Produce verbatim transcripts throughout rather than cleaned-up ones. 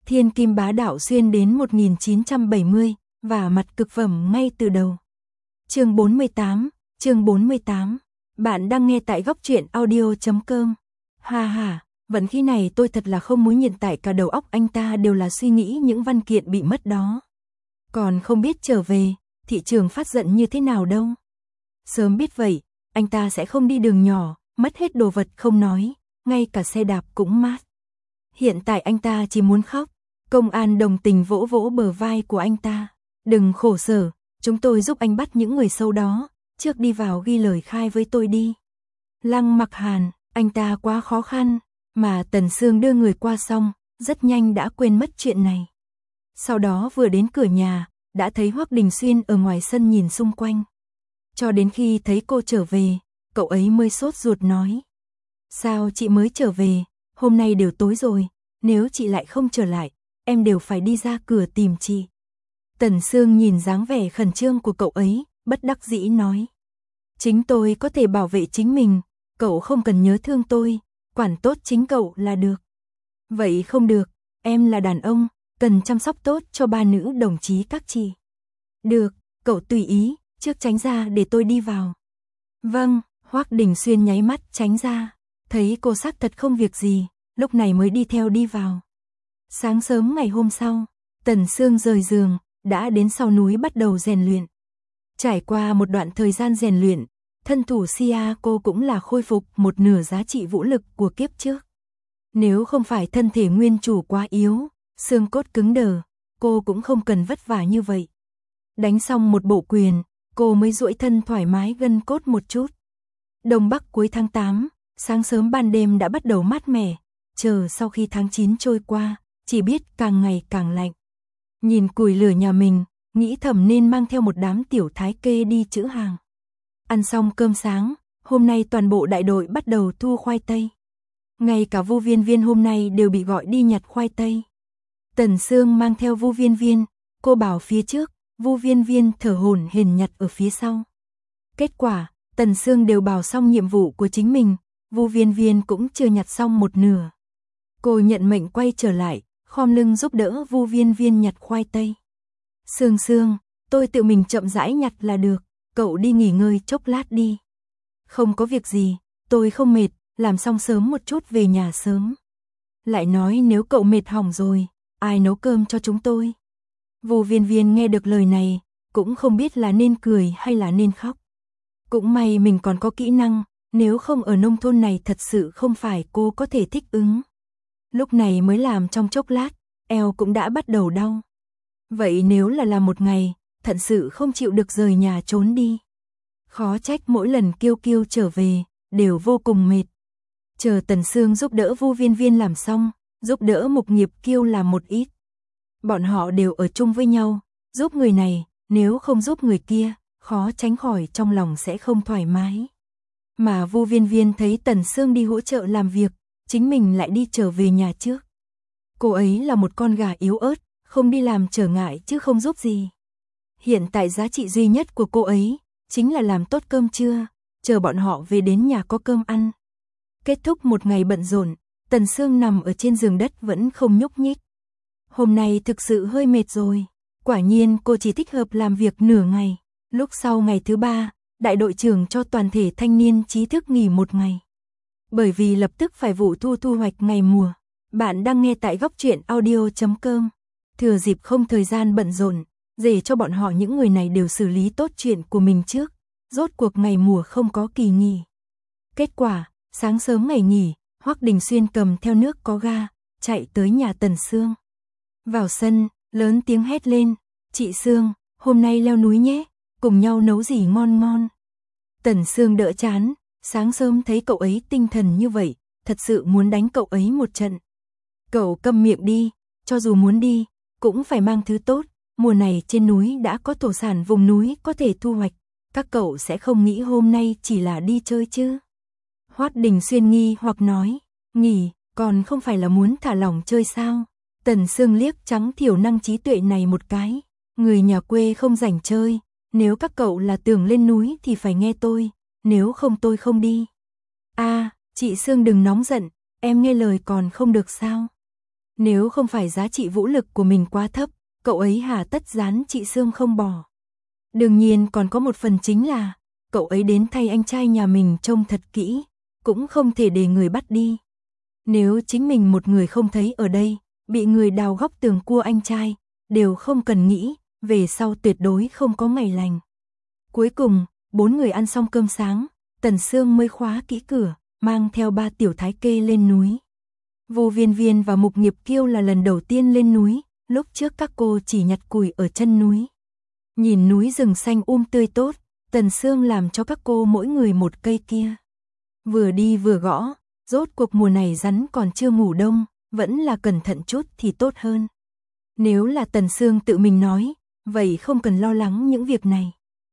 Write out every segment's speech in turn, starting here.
Thiên kim bá đạo xuyên đến một nghìn chín trăm bảy mươi, và mặt cực phẩm ngay từ đầu. Chương bốn mươi tám, chương bốn mươi tám. Bạn đang nghe tại góc truyện audio chấm com. Ha ha, vẫn khi này tôi thật là không muốn nhìn tại cả đầu óc anh ta đều là suy nghĩ những văn kiện bị mất đó. Còn không biết trở về, thị trường phát giận như thế nào đâu. Sớm biết vậy, anh ta sẽ không đi đường nhỏ, mất hết đồ vật không nói, ngay cả xe đạp cũng mát. Hiện tại anh ta chỉ muốn khóc. Công an đồng tình vỗ vỗ bờ vai của anh ta. Đừng khổ sở, chúng tôi giúp anh bắt những người xấu đó, trước đi vào ghi lời khai với tôi đi. Lăng Mặc Hàn, anh ta quá khó khăn, mà Tần Sương đưa người qua xong, rất nhanh đã quên mất chuyện này. Sau đó vừa đến cửa nhà, đã thấy Hoắc Đình Xuyên ở ngoài sân nhìn xung quanh. Cho đến khi thấy cô trở về, cậu ấy mới sốt ruột nói. Sao chị mới trở về, hôm nay đều tối rồi, nếu chị lại không trở lại, em đều phải đi ra cửa tìm chị. Tần Sương nhìn dáng vẻ khẩn trương của cậu ấy, bất đắc dĩ nói. Chính tôi có thể bảo vệ chính mình, cậu không cần nhớ thương tôi, quản tốt chính cậu là được. Vậy không được, em là đàn ông, cần chăm sóc tốt cho ba nữ đồng chí các chị. Được, cậu tùy ý, trước tránh ra để tôi đi vào. Vâng, Hoắc Đình Xuyên nháy mắt tránh ra, thấy cô xác thật không việc gì, lúc này mới đi theo đi vào. Sáng sớm ngày hôm sau, Tần Sương rời giường, đã đến sau núi bắt đầu rèn luyện. Trải qua một đoạn thời gian rèn luyện, thân thủ Sia cô cũng là khôi phục một nửa giá trị vũ lực của kiếp trước. Nếu không phải thân thể nguyên chủ quá yếu, xương cốt cứng đờ, cô cũng không cần vất vả như vậy. Đánh xong một bộ quyền, cô mới duỗi thân thoải mái gân cốt một chút. Đông Bắc cuối tháng tám, sáng sớm ban đêm đã bắt đầu mát mẻ, chờ sau khi tháng chín trôi qua, chỉ biết càng ngày càng lạnh. Nhìn củi lửa nhà mình, nghĩ thầm nên mang theo một đám tiểu thái kê đi chữ hàng. Ăn xong cơm sáng, hôm nay toàn bộ đại đội bắt đầu thu khoai tây. Ngay cả Vu Viên Viên hôm nay đều bị gọi đi nhặt khoai tây. Tần Sương mang theo Vu Viên Viên, cô bảo phía trước, Vu Viên Viên thở hổn hển nhặt ở phía sau. Kết quả, Tần Sương đều bảo xong nhiệm vụ của chính mình, Vu Viên Viên cũng chưa nhặt xong một nửa. Cô nhận mệnh quay trở lại, khom lưng giúp đỡ Vu Viên Viên nhặt khoai tây. Sương Sương, tôi tự mình chậm rãi nhặt là được, cậu đi nghỉ ngơi chốc lát đi. Không có việc gì, tôi không mệt, làm xong sớm một chút về nhà sớm. Lại nói nếu cậu mệt hỏng rồi, ai nấu cơm cho chúng tôi? Vu Viên Viên nghe được lời này, cũng không biết là nên cười hay là nên khóc. Cũng may mình còn có kỹ năng, nếu không ở nông thôn này thật sự không phải cô có thể thích ứng. Lúc này mới làm trong chốc lát, eo cũng đã bắt đầu đau. Vậy nếu là làm một ngày, thật sự không chịu được rời nhà trốn đi. Khó trách mỗi lần Kiêu Kiêu trở về, đều vô cùng mệt. Chờ Tần Sương giúp đỡ Vu Viên Viên làm xong, giúp đỡ Mục Nghiệp Kiêu làm một ít. Bọn họ đều ở chung với nhau, giúp người này, nếu không giúp người kia, khó tránh khỏi trong lòng sẽ không thoải mái. Mà Vu Viên Viên thấy Tần Sương đi hỗ trợ làm việc, chính mình lại đi trở về nhà trước. Cô ấy là một con gà yếu ớt, không đi làm trở ngại chứ không giúp gì. Hiện tại giá trị duy nhất của cô ấy, chính là làm tốt cơm trưa, chờ bọn họ về đến nhà có cơm ăn. Kết thúc một ngày bận rộn, Tần Sương nằm ở trên giường đất vẫn không nhúc nhích. Hôm nay thực sự hơi mệt rồi, quả nhiên cô chỉ thích hợp làm việc nửa ngày. Lúc sau ngày thứ ba, đại đội trưởng cho toàn thể thanh niên trí thức nghỉ một ngày. Bởi vì lập tức phải vụ thu thu hoạch ngày mùa. Bạn đang nghe tại góc truyện audio chấm com. Thừa dịp không thời gian bận rộn, để cho bọn họ những người này đều xử lý tốt chuyện của mình trước. Rốt cuộc ngày mùa không có kỳ nghỉ. Kết quả, sáng sớm ngày nghỉ, Hoắc Đình Xuyên cầm theo nước có ga, chạy tới nhà Tần Sương. Vào sân, lớn tiếng hét lên, chị Sương, hôm nay leo núi nhé, cùng nhau nấu gì ngon ngon. Tần Sương đỡ chán, sáng sớm thấy cậu ấy tinh thần như vậy, thật sự muốn đánh cậu ấy một trận. Cậu câm miệng đi, cho dù muốn đi, cũng phải mang thứ tốt, mùa này trên núi đã có thổ sản vùng núi có thể thu hoạch, các cậu sẽ không nghĩ hôm nay chỉ là đi chơi chứ. Hoắc Đình Xuyên nghi hoặc nói, nghỉ, còn không phải là muốn thả lỏng chơi sao? Tần Sương liếc trắng thiểu năng trí tuệ này một cái, người nhà quê không rảnh chơi, nếu các cậu là tưởng lên núi thì phải nghe tôi, nếu không tôi không đi. A, à, chị Sương đừng nóng giận, em nghe lời còn không được sao? Nếu không phải giá trị vũ lực của mình quá thấp, cậu ấy hà tất dán chị Sương không bỏ. Đương nhiên còn có một phần chính là, cậu ấy đến thay anh trai nhà mình trông thật kỹ, cũng không thể để người bắt đi. Nếu chính mình một người không thấy ở đây, bị người đào góc tường cua anh trai, đều không cần nghĩ, về sau tuyệt đối không có ngày lành. Cuối cùng, bốn người ăn xong cơm sáng, Tần Sương mới khóa kỹ cửa, mang theo ba tiểu thái kê lên núi. Vô Viên Viên và Mục Nghiệp Kiêu là lần đầu tiên lên núi, lúc trước các cô chỉ nhặt củi ở chân núi. Nhìn núi rừng xanh um tươi tốt, Tần Sương làm cho các cô mỗi người một cây kia. Vừa đi vừa gõ, rốt cuộc mùa này rắn còn chưa ngủ đông, vẫn là cẩn thận chút thì tốt hơn. Nếu là Tần Sương tự mình nói, vậy không cần lo lắng những việc này.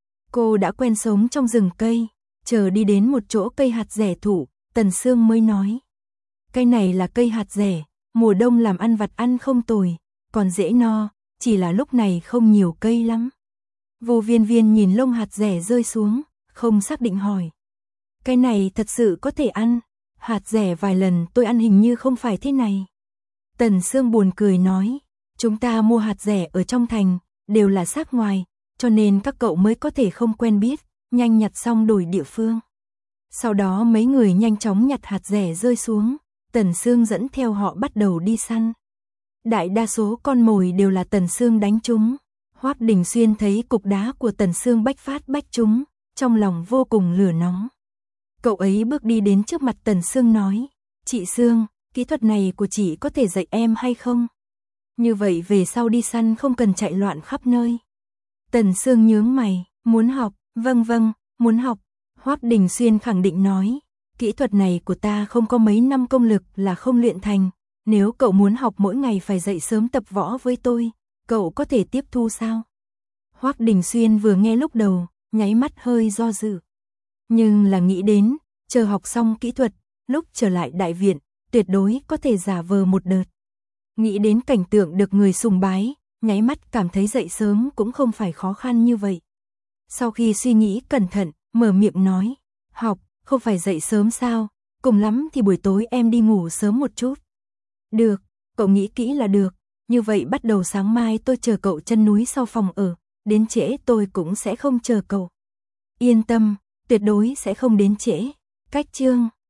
Cô đã quen sống trong rừng cây, chờ đi đến một chỗ cây hạt dẻ thụ, Tần Sương mới nói. Cây này là cây hạt dẻ, mùa đông làm ăn vặt ăn không tồi, còn dễ no, chỉ là lúc này không nhiều cây lắm. Vô Viên Viên nhìn lông hạt dẻ rơi xuống, không xác định hỏi. Cây này thật sự có thể ăn, hạt dẻ vài lần tôi ăn hình như không phải thế này. Tần Sương buồn cười nói, chúng ta mua hạt dẻ ở trong thành, đều là xác ngoài, cho nên các cậu mới có thể không quen biết, nhanh nhặt xong đổi địa phương. Sau đó mấy người nhanh chóng nhặt hạt dẻ rơi xuống, Tần Sương dẫn theo họ bắt đầu đi săn. Đại đa số con mồi đều là Tần Sương đánh trúng. Hoắc Đình Xuyên thấy cục đá của Tần Sương bách phát bách trúng, trong lòng vô cùng lửa nóng. Cậu ấy bước đi đến trước mặt Tần Sương nói, chị Sương, kỹ thuật này của chị có thể dạy em hay không? Như vậy về sau đi săn không cần chạy loạn khắp nơi. Tần Sương nhướng mày, muốn học, vâng vâng, muốn học. Hoắc Đình Xuyên khẳng định nói, kỹ thuật này của ta không có mấy năm công lực là không luyện thành, nếu cậu muốn học mỗi ngày phải dậy sớm tập võ với tôi, cậu có thể tiếp thu sao? Hoắc Đình Xuyên vừa nghe lúc đầu, nháy mắt hơi do dự. Nhưng là nghĩ đến, chờ học xong kỹ thuật, lúc trở lại đại viện, tuyệt đối có thể giả vờ một đợt. Nghĩ đến cảnh tượng được người sùng bái, nháy mắt cảm thấy dậy sớm cũng không phải khó khăn như vậy. Sau khi suy nghĩ cẩn thận, mở miệng nói, học, không phải dậy sớm sao, cùng lắm thì buổi tối em đi ngủ sớm một chút. Được, cậu nghĩ kỹ là được, như vậy bắt đầu sáng mai tôi chờ cậu chân núi sau phòng ở, đến trễ tôi cũng sẽ không chờ cậu. Yên tâm, tuyệt đối sẽ không đến trễ. Cách chương